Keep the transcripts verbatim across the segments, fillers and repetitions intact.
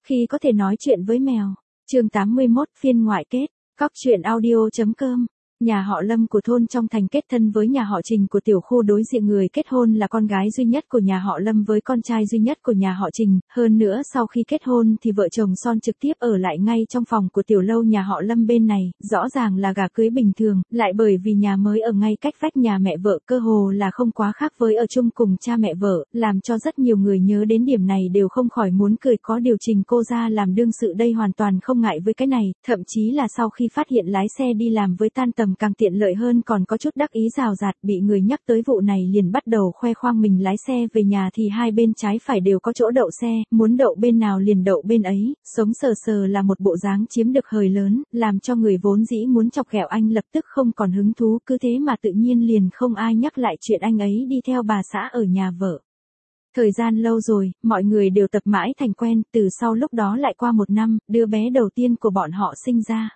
Khi có thể nói chuyện với mèo. Chương tám mươi mốt phiên ngoại kết. Cóc truyện audio.com. Nhà họ Lâm của thôn trong thành kết thân với nhà họ Trình của tiểu khu đối diện, người kết hôn là con gái duy nhất của nhà họ Lâm với con trai duy nhất của nhà họ Trình. Hơn nữa sau khi kết hôn thì vợ chồng son trực tiếp ở lại ngay trong phòng của tiểu lâu nhà họ Lâm bên này, rõ ràng là gả cưới bình thường, lại bởi vì nhà mới ở ngay cách vách nhà mẹ vợ, cơ hồ là không quá khác với ở chung cùng cha mẹ vợ, làm cho rất nhiều người nhớ đến điểm này đều không khỏi muốn cười. Có điều Trình cô ra làm đương sự đây hoàn toàn không ngại với cái này, thậm chí là sau khi phát hiện lái xe đi làm với tan tầm càng tiện lợi hơn, còn có chút đắc ý rào rạt. Bị người nhắc tới vụ này liền bắt đầu khoe khoang mình lái xe về nhà thì hai bên trái phải đều có chỗ đậu xe, muốn đậu bên nào liền đậu bên ấy, sống sờ sờ là một bộ dáng chiếm được hời lớn, làm cho người vốn dĩ muốn chọc ghẹo anh lập tức không còn hứng thú. Cứ thế mà tự nhiên liền không ai nhắc lại chuyện anh ấy đi theo bà xã ở nhà vợ. Thời gian lâu rồi, mọi người đều tập mãi thành quen, từ sau lúc đó lại qua một năm, đứa bé đầu tiên của bọn họ sinh ra.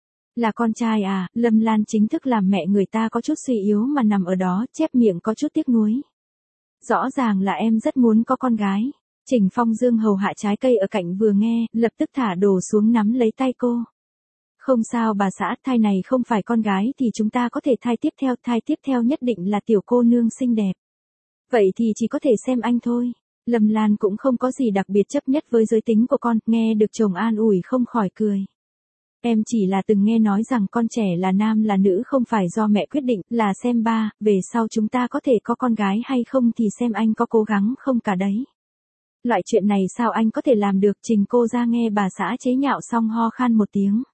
Là con trai à? Lâm Lan chính thức làm mẹ người ta có chút suy yếu mà nằm ở đó, chép miệng có chút tiếc nuối. Rõ ràng là em rất muốn có con gái. Trình Phong Dương hầu hạ trái cây ở cạnh vừa nghe, lập tức thả đồ xuống nắm lấy tay cô. Không sao bà xã, thai này không phải con gái thì chúng ta có thể thai tiếp theo, thai tiếp theo nhất định là tiểu cô nương xinh đẹp. Vậy thì chỉ có thể xem anh thôi. Lâm Lan cũng không có gì đặc biệt chấp nhất với giới tính của con, nghe được chồng an ủi không khỏi cười. Em chỉ là từng nghe nói rằng con trẻ là nam là nữ không phải do mẹ quyết định, là xem ba, về sau chúng ta có thể có con gái hay không thì xem anh có cố gắng không cả đấy. Loại chuyện này sao anh có thể làm được? Trình cô ra nghe bà xã chế nhạo xong ho khan một tiếng.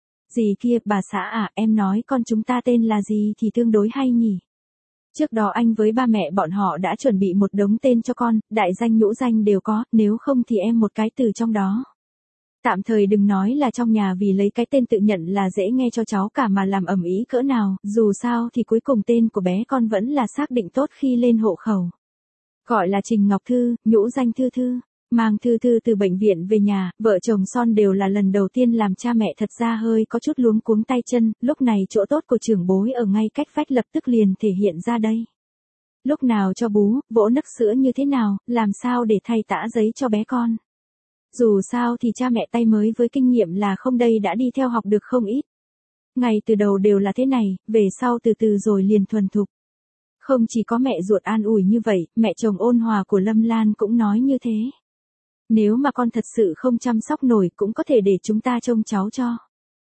Gì kia, bà xã à, em nói con chúng ta tên là gì thì tương đối hay nhỉ? Trước đó anh với ba mẹ bọn họ đã chuẩn bị một đống tên cho con, đại danh nhũ danh đều có, nếu không thì em một cái từ trong đó. Tạm thời đừng nói là trong nhà, vì lấy cái tên tự nhận là dễ nghe cho cháu cả mà làm ầm ĩ cỡ nào, dù sao thì cuối cùng tên của bé con vẫn là xác định tốt khi lên hộ khẩu. Gọi là Trình Ngọc Thư, nhũ danh Thư Thư. Mang Thư Thư từ bệnh viện về nhà, vợ chồng son đều là lần đầu tiên làm cha mẹ, thật ra hơi có chút luống cuống tay chân, lúc này chỗ tốt của trưởng bối ở ngay cách vách lập tức liền thể hiện ra đây. Lúc nào cho bú, vỗ nấc sữa như thế nào, làm sao để thay tã giấy cho bé con. Dù sao thì cha mẹ tay mới với kinh nghiệm là không đây đã đi theo học được không ít. Ngay từ đầu đều là thế này, về sau từ từ rồi liền thuần thục. Không chỉ có mẹ ruột an ủi như vậy, mẹ chồng ôn hòa của Lâm Lan cũng nói như thế. Nếu mà con thật sự không chăm sóc nổi cũng có thể để chúng ta trông cháu cho.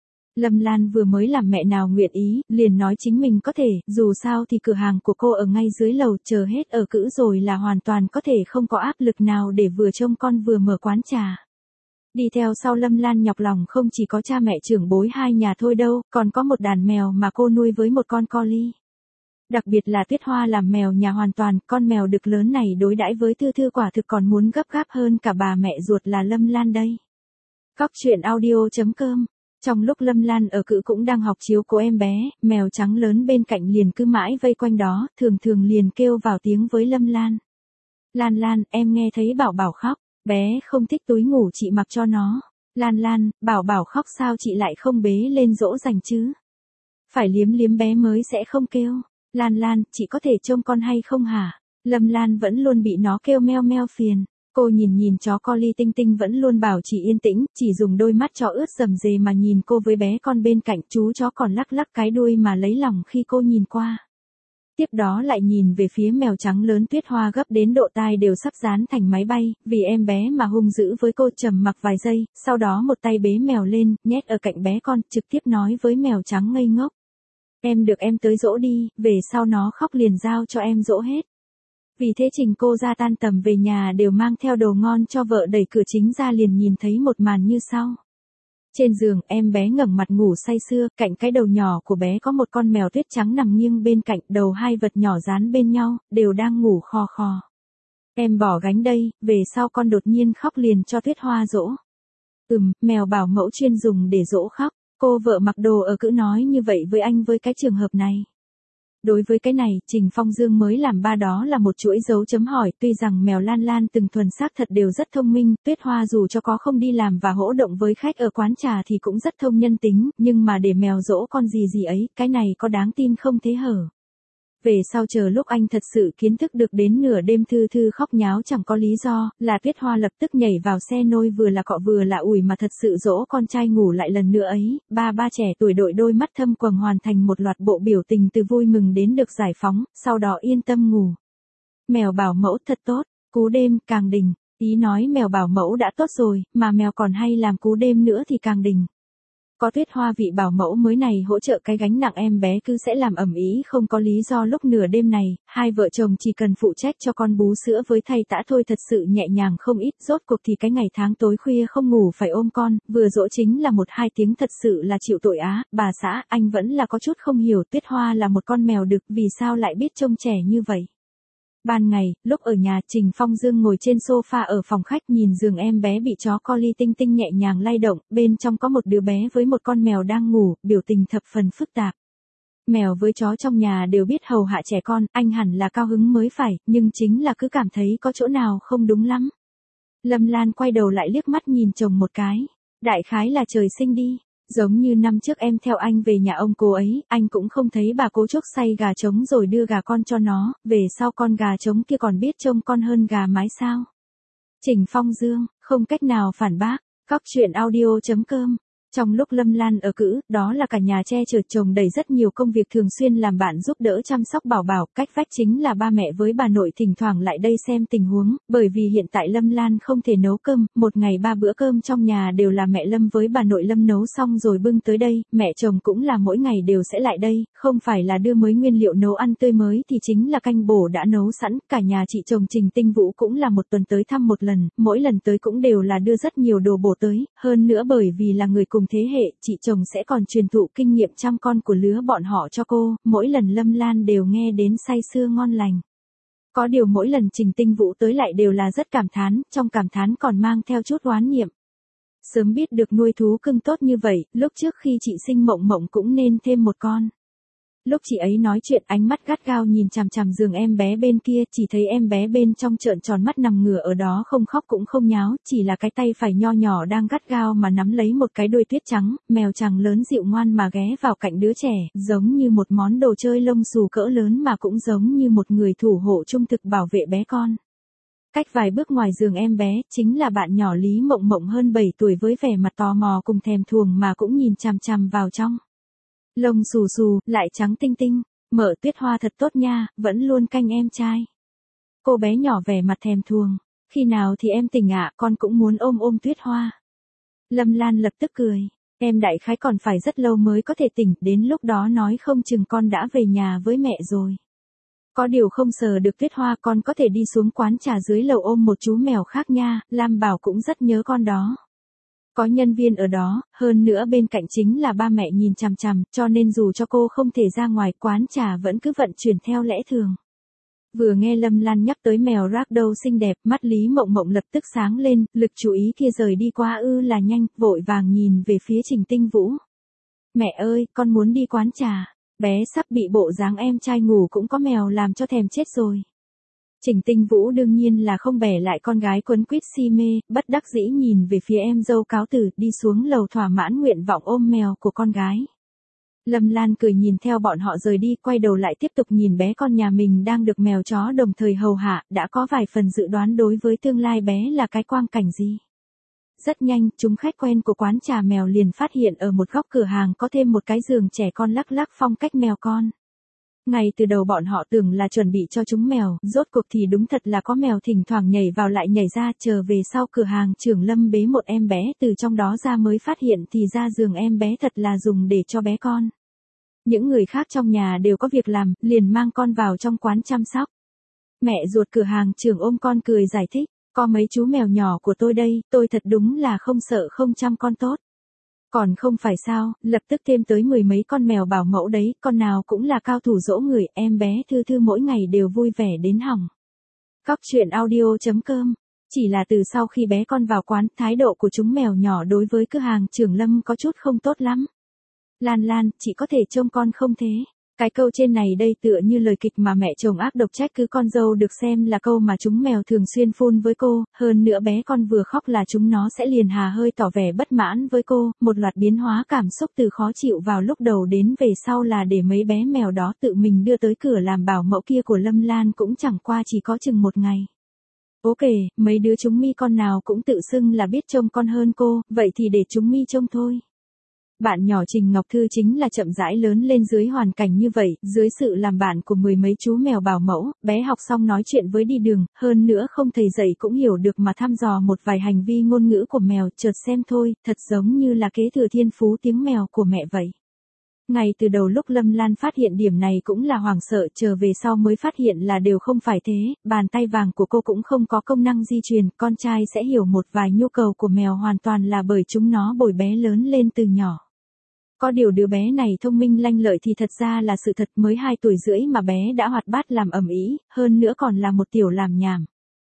Lâm Lan vừa mới làm mẹ nào nguyện ý, liền nói chính mình có thể, dù sao thì cửa hàng của cô ở ngay dưới lầu, chờ hết ở cữ rồi là hoàn toàn có thể không có áp lực nào để vừa trông con vừa mở quán trà. Đi theo sau Lâm Lan nhọc lòng không chỉ có cha mẹ trưởng bối hai nhà thôi đâu, còn có một đàn mèo mà cô nuôi với một con collie. Đặc biệt là Tuyết Hoa làm mèo nhà hoàn toàn, con mèo đực lớn này đối đãi với Thư Thư quả thực còn muốn gấp gáp hơn cả bà mẹ ruột là Lâm Lan đây. Cóc truyện audio.com. Trong lúc Lâm Lan ở cữ cũng đang học chiếu cố em bé, mèo trắng lớn bên cạnh liền cứ mãi vây quanh đó, thường thường liền kêu vào tiếng với Lâm Lan. Lan Lan, em nghe thấy Bảo Bảo khóc, bé không thích túi ngủ chị mặc cho nó. Lan Lan, Bảo Bảo khóc sao chị lại không bế lên dỗ dành chứ? Phải liếm liếm bé mới sẽ không kêu. Lan Lan, chị có thể trông con hay không hả? Lâm Lan vẫn luôn bị nó kêu meo meo phiền. Cô nhìn nhìn chó collie Tinh Tinh vẫn luôn bảo chị yên tĩnh, chỉ dùng đôi mắt chó ướt rầm rề mà nhìn cô với bé con bên cạnh, chú chó còn lắc lắc cái đuôi mà lấy lòng khi cô nhìn qua. Tiếp đó lại nhìn về phía mèo trắng lớn Tuyết Hoa gấp đến độ tai đều sắp dán thành máy bay, vì em bé mà hung dữ với cô. Trầm mặc vài giây, sau đó một tay bế mèo lên, nhét ở cạnh bé con, trực tiếp nói với mèo trắng ngây ngốc. Em được em tới dỗ đi, về sau nó khóc liền giao cho em dỗ hết. Vì thế Trình cô ra tan tầm về nhà đều mang theo đồ ngon cho vợ, đẩy cửa chính ra liền nhìn thấy một màn như sau. Trên giường, em bé ngẩng mặt ngủ say sưa, cạnh cái đầu nhỏ của bé có một con mèo tuyết trắng nằm nghiêng bên cạnh, đầu hai vật nhỏ dán bên nhau, đều đang ngủ khò khò. Em bỏ gánh đây, về sau con đột nhiên khóc liền cho Tuyết Hoa dỗ. Ừm, mèo bảo mẫu chuyên dùng để dỗ khóc. Cô vợ mặc đồ ở cữ nói như vậy với anh với cái trường hợp này. Đối với cái này, Trình Phong Dương mới làm ba đó là một chuỗi dấu chấm hỏi, tuy rằng mèo Lan Lan từng thuần xác thật đều rất thông minh, Tuyết Hoa dù cho có không đi làm và hỗ động với khách ở quán trà thì cũng rất thông nhân tính, nhưng mà để mèo dỗ con gì gì ấy, cái này có đáng tin không thế hở. Về sau chờ lúc anh thật sự kiến thức được đến nửa đêm Thư Thư khóc nháo chẳng có lý do, là Tuyết Hoa lập tức nhảy vào xe nôi vừa là cọ vừa là ủi mà thật sự dỗ con trai ngủ lại lần nữa ấy, ba ba trẻ tuổi đội đôi mắt thâm quầng hoàn thành một loạt bộ biểu tình từ vui mừng đến được giải phóng, sau đó yên tâm ngủ. Mèo bảo mẫu thật tốt, cú đêm càng đỉnh, ý nói mèo bảo mẫu đã tốt rồi, mà mèo còn hay làm cú đêm nữa thì càng đỉnh. Có Tuyết Hoa vị bảo mẫu mới này hỗ trợ cái gánh nặng em bé cứ sẽ làm ầm ĩ không có lý do lúc nửa đêm này, hai vợ chồng chỉ cần phụ trách cho con bú sữa với thay tã thôi thật sự nhẹ nhàng không ít, rốt cuộc thì cái ngày tháng tối khuya không ngủ phải ôm con, vừa dỗ chính là một hai tiếng thật sự là chịu tội á, bà xã, anh vẫn là có chút không hiểu Tuyết Hoa là một con mèo đực vì sao lại biết trông trẻ như vậy. Ban ngày, lúc ở nhà, Trình Phong Dương ngồi trên sofa ở phòng khách nhìn giường em bé bị chó Collie Tinh Tinh nhẹ nhàng lay động, bên trong có một đứa bé với một con mèo đang ngủ, biểu tình thập phần phức tạp. Mèo với chó trong nhà đều biết hầu hạ trẻ con, anh hẳn là cao hứng mới phải, nhưng chính là cứ cảm thấy có chỗ nào không đúng lắm. Lâm Lan quay đầu lại liếc mắt nhìn chồng một cái. Đại khái là trời sinh đi. Giống như năm trước em theo anh về nhà ông cô ấy, anh cũng không thấy bà cố chuốc xay gà trống rồi đưa gà con cho nó, về sau con gà trống kia còn biết trông con hơn gà mái sao. Trình Phong Dương, không cách nào phản bác, Cóc truyện audio chấm com. Trong lúc Lâm Lan ở cữ, đó là cả nhà che chở chồng đầy rất nhiều công việc thường xuyên làm bạn giúp đỡ chăm sóc bảo bảo, cách vách chính là ba mẹ với bà nội thỉnh thoảng lại đây xem tình huống, bởi vì hiện tại Lâm Lan không thể nấu cơm, một ngày ba bữa cơm trong nhà đều là mẹ Lâm với bà nội Lâm nấu xong rồi bưng tới đây, mẹ chồng cũng là mỗi ngày đều sẽ lại đây, không phải là đưa mới nguyên liệu nấu ăn tươi mới thì chính là canh bổ đã nấu sẵn, cả nhà chị chồng Trình Tinh Vũ cũng là một tuần tới thăm một lần, mỗi lần tới cũng đều là đưa rất nhiều đồ bổ tới, hơn nữa bởi vì là người cùng thế hệ, chị chồng sẽ còn truyền thụ kinh nghiệm chăm con của lứa bọn họ cho cô, mỗi lần Lâm Lan đều nghe đến say sưa ngon lành. Có điều mỗi lần Trình Tinh Vũ tới lại đều là rất cảm thán, trong cảm thán còn mang theo chút oán niệm. Sớm biết được nuôi thú cưng tốt như vậy, lúc trước khi chị sinh Mộng Mộng cũng nên thêm một con. Lúc chị ấy nói chuyện ánh mắt gắt gao nhìn chằm chằm giường em bé bên kia, chỉ thấy em bé bên trong trợn tròn mắt nằm ngửa ở đó không khóc cũng không nháo, chỉ là cái tay phải nho nhỏ đang gắt gao mà nắm lấy một cái đuôi tuyết trắng, mèo trắng lớn dịu ngoan mà ghé vào cạnh đứa trẻ, giống như một món đồ chơi lông xù cỡ lớn mà cũng giống như một người thủ hộ trung thực bảo vệ bé con. Cách vài bước ngoài giường em bé, chính là bạn nhỏ Lý Mộng Mộng hơn bảy tuổi với vẻ mặt tò mò cùng thèm thuồng mà cũng nhìn chằm chằm vào trong. Lông xù xù, lại trắng tinh tinh, Mợ Tuyết Hoa thật tốt nha, vẫn luôn canh em trai. Cô bé nhỏ vẻ mặt thèm thuồng, khi nào thì em tỉnh ạ, con cũng muốn ôm ôm Tuyết Hoa. Lâm Lan lập tức cười, em đại khái còn phải rất lâu mới có thể tỉnh, đến lúc đó nói không chừng con đã về nhà với mẹ rồi. Có điều không sờ được Tuyết Hoa, con có thể đi xuống quán trà dưới lầu ôm một chú mèo khác nha, Lam Bảo cũng rất nhớ con đó. Có nhân viên ở đó, hơn nữa bên cạnh chính là ba mẹ nhìn chằm chằm, cho nên dù cho cô không thể ra ngoài, quán trà vẫn cứ vận chuyển theo lẽ thường. Vừa nghe Lâm Lan nhắc tới mèo ragdoll xinh đẹp, mắt Lý Mộng Mộng lập tức sáng lên, lực chú ý kia rời đi qua ư là nhanh, vội vàng nhìn về phía Trình Tinh Vũ. Mẹ ơi, con muốn đi quán trà, bé sắp bị bộ dáng em trai ngủ cũng có mèo làm cho thèm chết rồi. Trình Tinh Vũ đương nhiên là không bẻ lại con gái quấn quýt si mê, bất đắc dĩ nhìn về phía em dâu cáo từ, đi xuống lầu thỏa mãn nguyện vọng ôm mèo của con gái. Lâm Lan cười nhìn theo bọn họ rời đi, quay đầu lại tiếp tục nhìn bé con nhà mình đang được mèo chó đồng thời hầu hạ, đã có vài phần dự đoán đối với tương lai bé là cái quang cảnh gì. Rất nhanh, chúng khách quen của quán trà mèo liền phát hiện ở một góc cửa hàng có thêm một cái giường trẻ con lắc lắc phong cách mèo con. Ngay từ đầu bọn họ tưởng là chuẩn bị cho chúng mèo, rốt cuộc thì đúng thật là có mèo thỉnh thoảng nhảy vào lại nhảy ra, chờ về sau cửa hàng trưởng Lâm bế một em bé từ trong đó ra mới phát hiện thì ra giường em bé thật là dùng để cho bé con. Những người khác trong nhà đều có việc làm, liền mang con vào trong quán chăm sóc. Mẹ ruột cửa hàng trưởng ôm con cười giải thích, có mấy chú mèo nhỏ của tôi đây, tôi thật đúng là không sợ không chăm con tốt. Còn không phải sao, lập tức thêm tới mười mấy con mèo bảo mẫu đấy, con nào cũng là cao thủ dỗ người, em bé Thư Thư mỗi ngày đều vui vẻ đến hỏng. Cóc truyện audio chấm com. Chỉ là từ sau khi bé con vào quán, thái độ của chúng mèo nhỏ đối với cửa hàng trưởng Lâm có chút không tốt lắm. Lan Lan, chị có thể trông con không thế? Cái câu trên này đây tựa như lời kịch mà mẹ chồng ác độc trách cứ con dâu được xem là câu mà chúng mèo thường xuyên phun với cô, hơn nữa bé con vừa khóc là chúng nó sẽ liền hà hơi tỏ vẻ bất mãn với cô, một loạt biến hóa cảm xúc từ khó chịu vào lúc đầu đến về sau là để mấy bé mèo đó tự mình đưa tới cửa làm bảo mẫu kia của Lâm Lan cũng chẳng qua chỉ có chừng một ngày. Ok, mấy đứa chúng mi con nào cũng tự xưng là biết trông con hơn cô, vậy thì để chúng mi trông thôi. Bạn nhỏ Trình Ngọc Thư chính là chậm rãi lớn lên dưới hoàn cảnh như vậy, dưới sự làm bạn của mười mấy chú mèo bảo mẫu, bé học xong nói chuyện với đi đường, hơn nữa không thầy dạy cũng hiểu được mà thăm dò một vài hành vi ngôn ngữ của mèo, chợt xem thôi, thật giống như là kế thừa thiên phú tiếng mèo của mẹ vậy. Ngay từ đầu lúc Lâm Lan phát hiện điểm này cũng là hoảng sợ, chờ về sau mới phát hiện là đều không phải thế, bàn tay vàng của cô cũng không có công năng di truyền, con trai sẽ hiểu một vài nhu cầu của mèo hoàn toàn là bởi chúng nó bồi bé lớn lên từ nhỏ. Có điều đứa bé này thông minh lanh lợi thì thật ra là sự thật, mới hai tuổi rưỡi mà bé đã hoạt bát làm ầm ĩ, hơn nữa còn là một tiểu làm nhảm.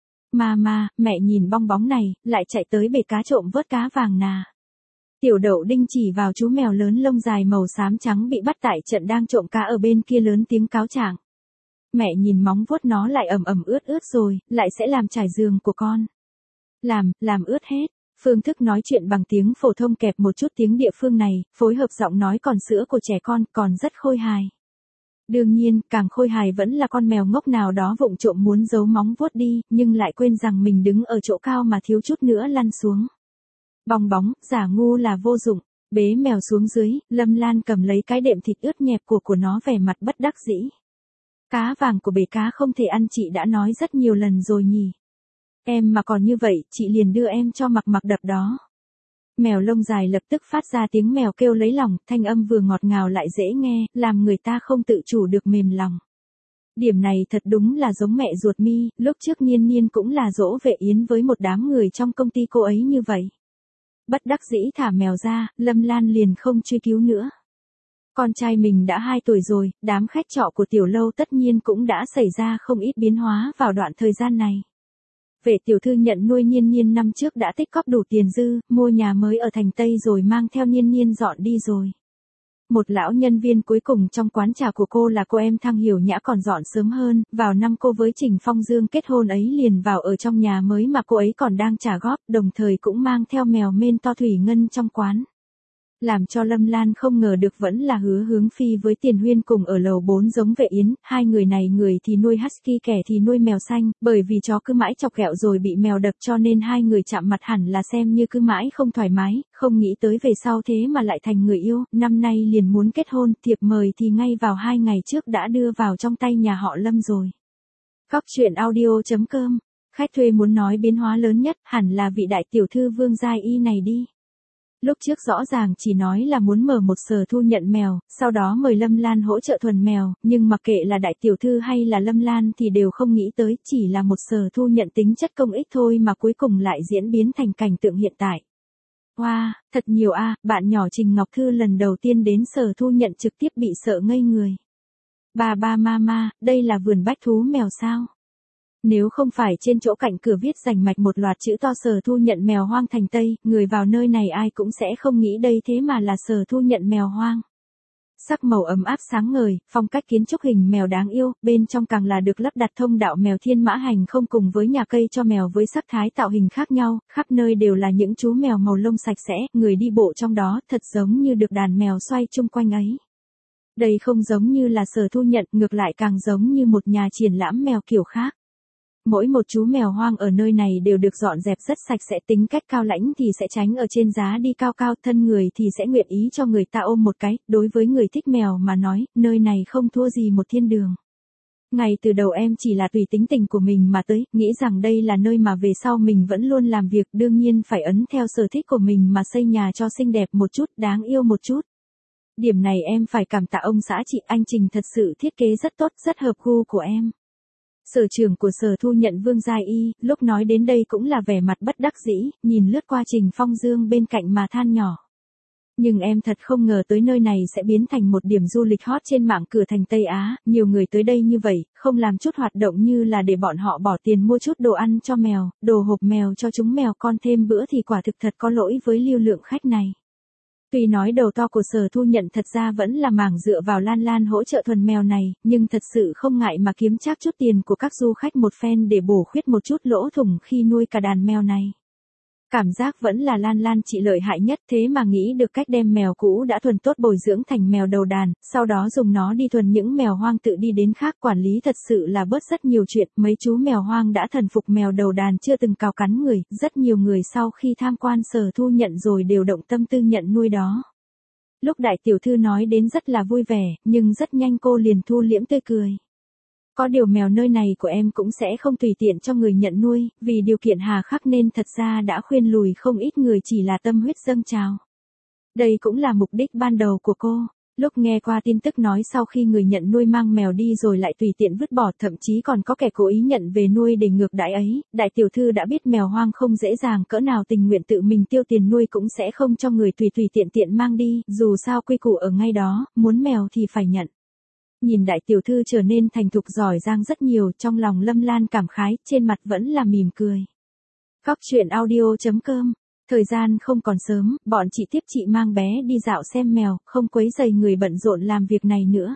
Mama, mẹ nhìn bong bóng này, lại chạy tới bể cá trộm vớt cá vàng nà. Tiểu Đậu Đinh chỉ vào chú mèo lớn lông dài màu xám trắng bị bắt tại trận đang trộm cá ở bên kia lớn tiếng cáo trạng. Mẹ nhìn móng vuốt nó lại ẩm ẩm ướt ướt rồi, lại sẽ làm trải giường của con. Làm, làm ướt hết. Phương thức nói chuyện bằng tiếng phổ thông kẹp một chút tiếng địa phương này, phối hợp giọng nói còn sữa của trẻ con, còn rất khôi hài. Đương nhiên, càng khôi hài vẫn là con mèo ngốc nào đó vụng trộm muốn giấu móng vuốt đi, nhưng lại quên rằng mình đứng ở chỗ cao mà thiếu chút nữa lăn xuống. Bong bóng, giả ngu là vô dụng, bế mèo xuống dưới, Lâm Lan cầm lấy cái đệm thịt ướt nhẹp của của nó vẻ mặt bất đắc dĩ. Cá vàng của bể cá không thể ăn, chị đã nói rất nhiều lần rồi nhỉ. Em mà còn như vậy, chị liền đưa em cho Mặc Mặc đập đó. Mèo lông dài lập tức phát ra tiếng mèo kêu lấy lòng, thanh âm vừa ngọt ngào lại dễ nghe, làm người ta không tự chủ được mềm lòng. Điểm này thật đúng là giống mẹ ruột Mi, lúc trước Niên Niên cũng là dỗ vệ yến với một đám người trong công ty cô ấy như vậy. Bất đắc dĩ thả mèo ra, Lâm Lan liền không truy cứu nữa. Con trai mình đã hai tuổi rồi, đám khách trọ của tiểu lâu tất nhiên cũng đã xảy ra không ít biến hóa vào đoạn thời gian này. Vệ tiểu thư nhận nuôi Niên Niên năm trước đã tích cóp đủ tiền dư, mua nhà mới ở thành Tây rồi mang theo Niên Niên dọn đi rồi. Một lão nhân viên cuối cùng trong quán trà của cô là cô em Thăng Hiểu Nhã còn dọn sớm hơn, vào năm cô với Trình Phong Dương kết hôn ấy liền vào ở trong nhà mới mà cô ấy còn đang trả góp, đồng thời cũng mang theo mèo mên to Thủy Ngân trong quán. Làm cho Lâm Lan không ngờ được vẫn là Hứa Hướng Phi với Tiền Huyên cùng ở lầu bốn giống vệ yến, hai người này người thì nuôi husky kẻ thì nuôi mèo xanh, bởi vì chó cứ mãi chọc ghẹo rồi bị mèo đập cho nên hai người chạm mặt hẳn là xem như cứ mãi không thoải mái, không nghĩ tới về sau thế mà lại thành người yêu, năm nay liền muốn kết hôn, thiệp mời thì ngay vào hai ngày trước đã đưa vào trong tay nhà họ Lâm rồi. Cóc truyện audio chấm com, khách thuê muốn nói biến hóa lớn nhất hẳn là vị đại tiểu thư Vương Giai Y này đi. Lúc trước rõ ràng chỉ nói là muốn mở một sở thu nhận mèo, sau đó mời Lâm Lan hỗ trợ thuần mèo, nhưng mặc kệ là đại tiểu thư hay là Lâm Lan thì đều không nghĩ tới, chỉ là một sở thu nhận tính chất công ích thôi mà cuối cùng lại diễn biến thành cảnh tượng hiện tại. Wow, thật nhiều a, à, bạn nhỏ Trình Ngọc Thư lần đầu tiên đến sở thu nhận trực tiếp bị sợ ngây người. Bà ba mama, đây là vườn bách thú mèo sao? Nếu không phải trên chỗ cạnh cửa viết rành mạch một loạt chữ to sở thu nhận mèo hoang thành Tây, người vào nơi này ai cũng sẽ không nghĩ đây thế mà là sở thu nhận mèo hoang. Sắc màu ấm áp sáng ngời, phong cách kiến trúc hình mèo đáng yêu, bên trong càng là được lắp đặt thông đạo mèo thiên mã hành không cùng với nhà cây cho mèo với sắc thái tạo hình khác nhau, khắp nơi đều là những chú mèo màu lông sạch sẽ, người đi bộ trong đó thật giống như được đàn mèo xoay chung quanh ấy. Đây không giống như là sở thu nhận, ngược lại càng giống như một nhà triển lãm mèo kiểu khác. Mỗi một chú mèo hoang ở nơi này đều được dọn dẹp rất sạch sẽ, tính cách cao lãnh thì sẽ tránh ở trên giá đi cao cao, thân người thì sẽ nguyện ý cho người ta ôm một cái, đối với người thích mèo mà nói, nơi này không thua gì một thiên đường. Ngay từ đầu em chỉ là tùy tính tình của mình mà tới, nghĩ rằng đây là nơi mà về sau mình vẫn luôn làm việc, đương nhiên phải ấn theo sở thích của mình mà xây nhà cho xinh đẹp một chút, đáng yêu một chút. Điểm này em phải cảm tạ ông xã chị, anh Trình thật sự thiết kế rất tốt, rất hợp gu của em. Sở trưởng của sở thu nhận Vương Giai Y, lúc nói đến đây cũng là vẻ mặt bất đắc dĩ, nhìn lướt qua Trình Phong Dương bên cạnh mà than nhỏ. Nhưng em thật không ngờ tới nơi này sẽ biến thành một điểm du lịch hot trên mạng cửa thành Tây Á, nhiều người tới đây như vậy, không làm chút hoạt động như là để bọn họ bỏ tiền mua chút đồ ăn cho mèo, đồ hộp mèo cho chúng mèo con thêm bữa thì quả thực thật có lỗi với lưu lượng khách này. Tuy nói đầu to của Sở Thu Nhận thật ra vẫn là mảng dựa vào Lan Lan hỗ trợ thuần mèo này, nhưng thật sự không ngại mà kiếm trác chút tiền của các du khách một phen để bổ khuyết một chút lỗ thủng khi nuôi cả đàn mèo này. Cảm giác vẫn là Lan Lan chị lợi hại nhất, thế mà nghĩ được cách đem mèo cũ đã thuần tốt bồi dưỡng thành mèo đầu đàn, sau đó dùng nó đi thuần những mèo hoang tự đi đến khác, quản lý thật sự là bớt rất nhiều chuyện. Mấy chú mèo hoang đã thần phục mèo đầu đàn chưa từng cào cắn người, rất nhiều người sau khi tham quan Sở Thu Nhận rồi đều động tâm tư nhận nuôi đó. Lúc đại tiểu thư nói đến rất là vui vẻ, nhưng rất nhanh cô liền thu liễm tươi cười. Có điều mèo nơi này của em cũng sẽ không tùy tiện cho người nhận nuôi, vì điều kiện hà khắc nên thật ra đã khuyên lùi không ít người chỉ là tâm huyết dâng trào. Đây cũng là mục đích ban đầu của cô. Lúc nghe qua tin tức nói sau khi người nhận nuôi mang mèo đi rồi lại tùy tiện vứt bỏ, thậm chí còn có kẻ cố ý nhận về nuôi để ngược đãi ấy, đại tiểu thư đã biết mèo hoang không dễ dàng cỡ nào, tình nguyện tự mình tiêu tiền nuôi cũng sẽ không cho người tùy tùy tiện tiện mang đi, dù sao quy củ ở ngay đó, muốn mèo thì phải nhận. Nhìn đại tiểu thư trở nên thành thục giỏi giang rất nhiều, trong lòng Lâm Lan cảm khái, trên mặt vẫn là mỉm cười. Góc truyện audio chấm com. Thời gian không còn sớm, bọn chị tiếp chị mang bé đi dạo xem mèo, không quấy rầy người bận rộn làm việc này nữa.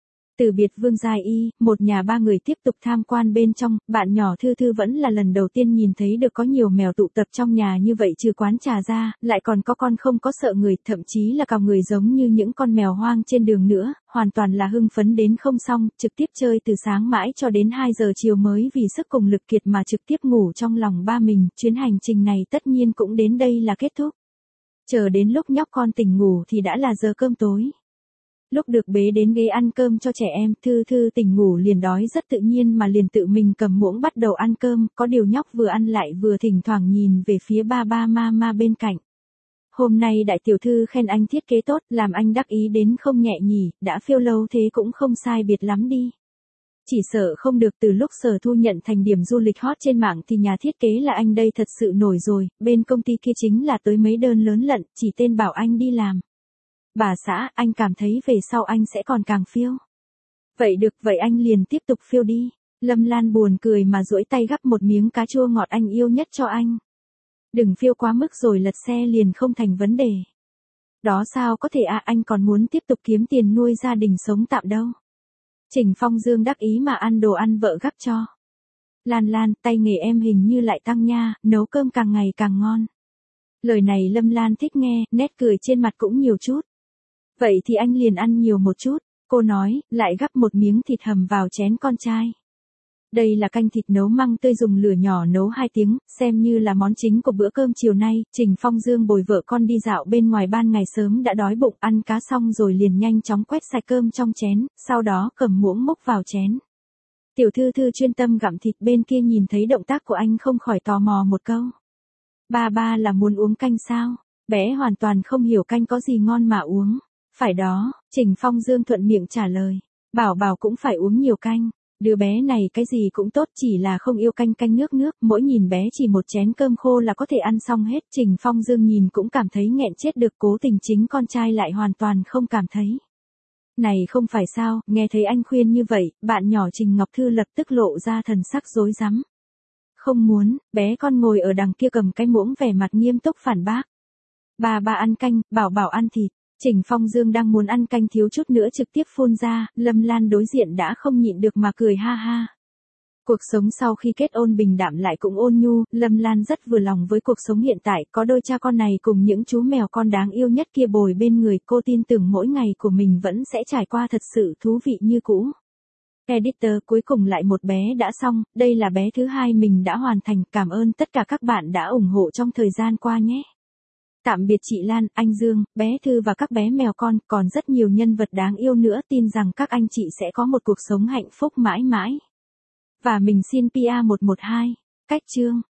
Từ biệt Vương Gia Y, một nhà ba người tiếp tục tham quan bên trong, bạn nhỏ Thư Thư vẫn là lần đầu tiên nhìn thấy được có nhiều mèo tụ tập trong nhà như vậy, trừ quán trà ra, lại còn có con không có sợ người, thậm chí là cào người giống như những con mèo hoang trên đường nữa, hoàn toàn là hưng phấn đến không xong, trực tiếp chơi từ sáng mãi cho đến hai giờ chiều mới vì sức cùng lực kiệt mà trực tiếp ngủ trong lòng ba mình, chuyến hành trình này tất nhiên cũng đến đây là kết thúc. Chờ đến lúc nhóc con tỉnh ngủ thì đã là giờ cơm tối. Lúc được bế đến ghế ăn cơm cho trẻ em, Thư Thư tỉnh ngủ liền đói rất tự nhiên mà liền tự mình cầm muỗng bắt đầu ăn cơm, có điều nhóc vừa ăn lại vừa thỉnh thoảng nhìn về phía ba ba mama bên cạnh. Hôm nay đại tiểu thư khen anh thiết kế tốt, làm anh đắc ý đến không nhẹ nhỉ, đã phiêu lâu thế cũng không sai biệt lắm đi. Chỉ sợ không được, từ lúc Sở Thu Nhận thành điểm du lịch hot trên mạng thì nhà thiết kế là anh đây thật sự nổi rồi, bên công ty kia chính là tới mấy đơn lớn lận, chỉ tên bảo anh đi làm. Bà xã, anh cảm thấy về sau anh sẽ còn càng phiêu. Vậy được, vậy anh liền tiếp tục phiêu đi. Lâm Lan buồn cười mà duỗi tay gắp một miếng cá chua ngọt anh yêu nhất cho anh. Đừng phiêu quá mức rồi lật xe liền không thành vấn đề. Đó sao có thể à, anh còn muốn tiếp tục kiếm tiền nuôi gia đình sống tạm đâu. Trình Phong Dương đắc ý mà ăn đồ ăn vợ gắp cho. Lan Lan, tay nghề em hình như lại tăng nha, nấu cơm càng ngày càng ngon. Lời này Lâm Lan thích nghe, nét cười trên mặt cũng nhiều chút. Vậy thì anh liền ăn nhiều một chút, cô nói, lại gắp một miếng thịt hầm vào chén con trai. Đây là canh thịt nấu măng tươi dùng lửa nhỏ nấu hai tiếng, xem như là món chính của bữa cơm chiều nay. Trình Phong Dương bồi vợ con đi dạo bên ngoài ban ngày sớm đã đói bụng, ăn cá xong rồi liền nhanh chóng quét sạch cơm trong chén, sau đó cầm muỗng múc vào chén. Tiểu Thư Thư chuyên tâm gặm thịt bên kia nhìn thấy động tác của anh không khỏi tò mò một câu. Ba ba là muốn uống canh sao? Bé hoàn toàn không hiểu canh có gì ngon mà uống. Phải đó, Trình Phong Dương thuận miệng trả lời. Bảo bảo cũng phải uống nhiều canh. Đứa bé này cái gì cũng tốt, chỉ là không yêu canh canh nước nước, mỗi nhìn bé chỉ một chén cơm khô là có thể ăn xong hết. Trình Phong Dương nhìn cũng cảm thấy nghẹn chết được, cố tình chính con trai lại hoàn toàn không cảm thấy. Này không phải sao, nghe thấy anh khuyên như vậy, bạn nhỏ Trình Ngọc Thư lập tức lộ ra thần sắc rối rắm. Không muốn, bé con ngồi ở đằng kia cầm cái muỗng vẻ mặt nghiêm túc phản bác. Bà bà ăn canh, bảo bảo ăn thịt. Trình Phong Dương đang muốn ăn canh thiếu chút nữa trực tiếp phun ra, Lâm Lan đối diện đã không nhịn được mà cười ha ha. Cuộc sống sau khi kết hôn bình đạm lại cũng ôn nhu, Lâm Lan rất vừa lòng với cuộc sống hiện tại, có đôi cha con này cùng những chú mèo con đáng yêu nhất kia bồi bên người, cô tin tưởng mỗi ngày của mình vẫn sẽ trải qua thật sự thú vị như cũ. Editor, cuối cùng lại một bé đã xong, đây là bé thứ hai mình đã hoàn thành, cảm ơn tất cả các bạn đã ủng hộ trong thời gian qua nhé. Tạm biệt chị Lan, anh Dương, bé Thư và các bé mèo con, còn rất nhiều nhân vật đáng yêu nữa, tin rằng các anh chị sẽ có một cuộc sống hạnh phúc mãi mãi. Và mình xin pê a một một hai, cách chương.